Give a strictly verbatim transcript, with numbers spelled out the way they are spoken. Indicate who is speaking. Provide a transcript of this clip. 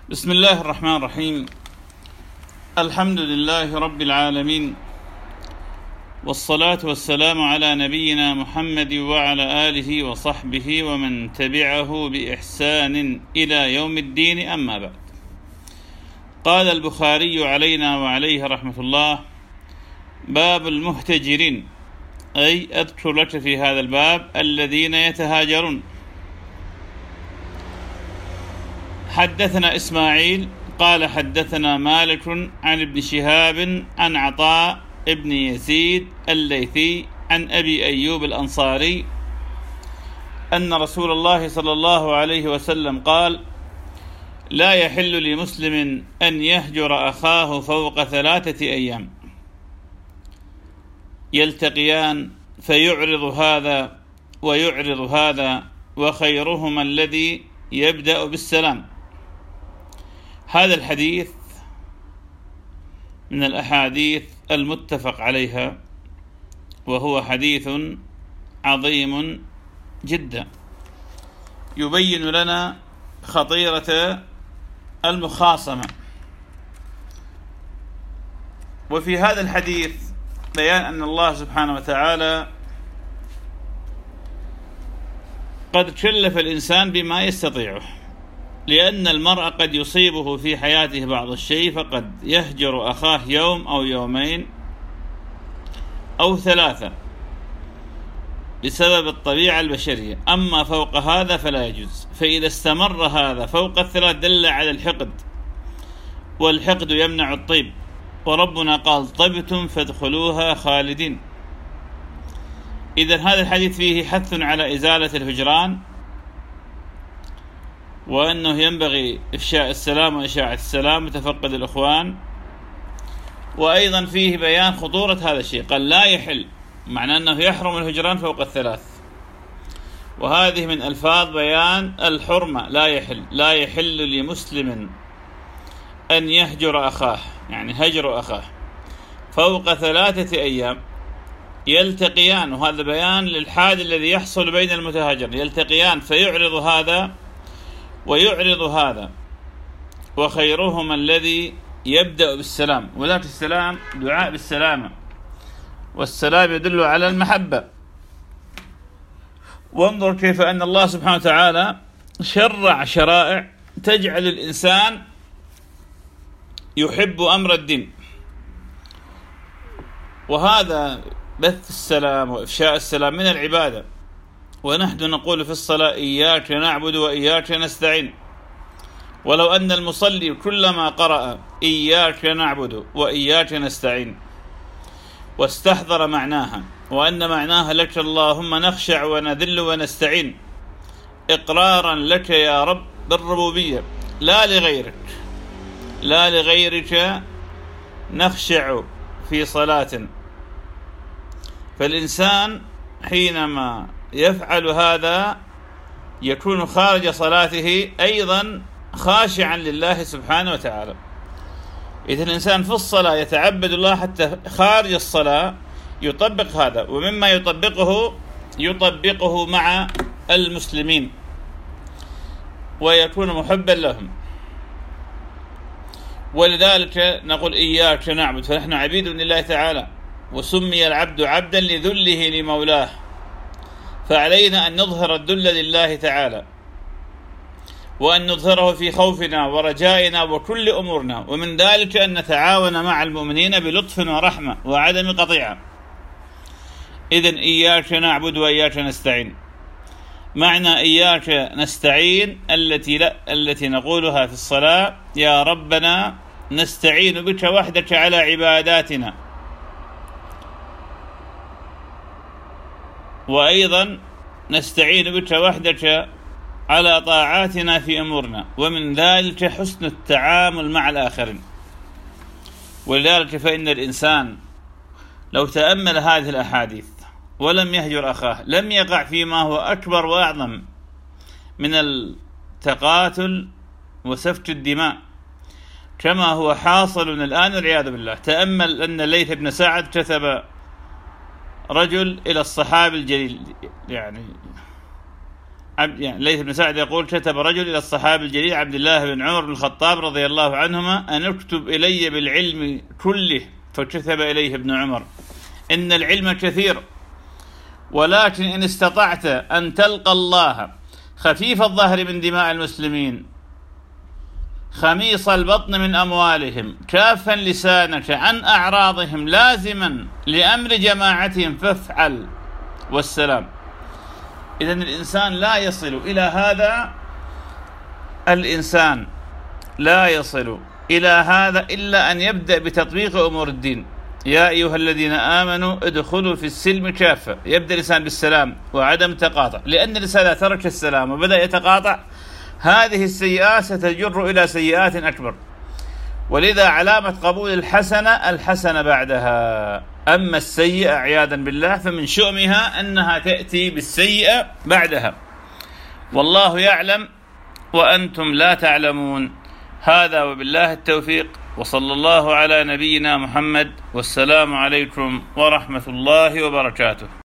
Speaker 1: بسم الله الرحمن الرحيم. الحمد لله رب العالمين، والصلاة والسلام على نبينا محمد وعلى آله وصحبه ومن تبعه بإحسان إلى يوم الدين، أما بعد. قال البخاري علينا وعليه رحمة الله: باب المهتجرين، أي أذكر لك في هذا الباب الذين يتهاجرون. حدثنا إسماعيل قال حدثنا مالك عن ابن شهاب عن عطاء ابن يزيد الليثي عن أبي أيوب الأنصاري أن رسول الله صلى الله عليه وسلم قال: لا يحل لمسلم أن يهجر أخاه فوق ثلاثة أيام يلتقيان فيعرض هذا ويعرض هذا، وخيرهما الذي يبدأ بالسلام. هذا الحديث من الأحاديث المتفق عليها، وهو حديث عظيم جدا يبين لنا خطيرة المخاصمة. وفي هذا الحديث بيان أن الله سبحانه وتعالى قد كلف الإنسان بما يستطيعه، لأن المرء قد يصيبه في حياته بعض الشيء فقد يهجر أخاه يوم أو يومين أو ثلاثة بسبب الطبيعة البشرية، أما فوق هذا فلا يجوز. فإذا استمر هذا فوق الثلاث دل على الحقد، والحقد يمنع الطيب، وربنا قال: طبتم فادخلوها خالدين. إذن هذا الحديث فيه حث على إزالة الهجران، وأنه ينبغي إفشاء السلام وإشاعة السلام وتفقد الإخوان. وأيضا فيه بيان خطورة هذا الشيء، قال لا يحل، معنى أنه يحرم الهجران فوق الثلاث، وهذه من ألفاظ بيان الحرمة. لا يحل لا يحل لمسلم أن يهجر أخاه، يعني هجر أخاه فوق ثلاثة أيام يلتقيان، وهذا بيان للحال الذي يحصل بين المتهاجر، يلتقيان فيعرض هذا ويعرض هذا، وخيرهما الذي يبدأ بالسلام. وذلك السلام دعاء بالسلامة، والسلام يدل على المحبة. وانظر كيف أن الله سبحانه وتعالى شرع شرائع تجعل الإنسان يحب أمر الدين، وهذا بث السلام وإفشاء السلام من العبادة. ونحن نقول في الصلاة: إياك نعبد وإياك نستعين. ولو أن المصلي كلما قرأ إياك نعبد وإياك نستعين واستحضر معناها، وأن معناها لك اللهم نخشع ونذل ونستعين، إقرارا لك يا رب بالربوبية، لا لغيرك لا لغيرك نخشع في صلاة. فالإنسان حينما يفعل هذا يكون خارج صلاته أيضا خاشعا لله سبحانه وتعالى. إذا الإنسان في الصلاة يتعبد الله، حتى خارج الصلاة يطبق هذا، ومما يطبقه يطبقه مع المسلمين ويكون محبا لهم. ولذلك نقول إياك نعبد، فنحن عبيد لله تعالى، وسمي العبد عبدا لذله لمولاه، فعلينا أن نظهر الذل لله تعالى، وأن نظهره في خوفنا ورجائنا وكل أمورنا، ومن ذلك أن نتعاون مع المؤمنين بلطف ورحمة وعدم قطيعة. إذن إياك نعبد وإياك نستعين، معنى إياك نستعين التي لا التي نقولها في الصلاة: يا ربنا نستعين بك وحدك على عباداتنا، وأيضا نستعين بك وحدك على طاعاتنا في أمورنا، ومن ذلك حسن التعامل مع الآخرين. ولذلك فإن الإنسان لو تأمل هذه الأحاديث ولم يهجر أخاه لم يقع فيما هو أكبر وأعظم من التقاتل وسفك الدماء، كما هو حاصل الآن والعياذ بالله. تأمل أن الليث بن سعد كتب رجل إلى الصحابي الجليل، يعني يعني ليث بن سعد يقول: كتب رجل إلى الصحابي الجليل عبد الله بن عمر بن الخطاب رضي الله عنهما أن اكتب إلي بالعلم كله، فكتب إليه ابن عمر: إن العلم كثير، ولكن إن استطعت أن تلقى الله خفيف الظهر من دماء المسلمين، خميص البطن من أموالهم، كافا لسانك عن أعراضهم، لازما لأمر جماعتهم، فافعل والسلام. إذن الإنسان لا يصل إلى هذا، الإنسان لا يصل إلى هذا إلا أن يبدأ بتطبيق أمور الدين. يا أيها الذين آمنوا ادخلوا في السلم كافة. يبدأ الإنسان بالسلام وعدم تقاطع، لأن الإنسان إذا ترك السلام وبدأ يتقاطع هذه السيئات ستجر إلى سيئات أكبر. ولذا علامة قبول الحسنة الحسنة بعدها، أما السيئة عياذا بالله فمن شؤمها أنها تأتي بالسيئة بعدها. والله يعلم وأنتم لا تعلمون. هذا وبالله التوفيق، وصلى الله على نبينا محمد، والسلام عليكم ورحمة الله وبركاته.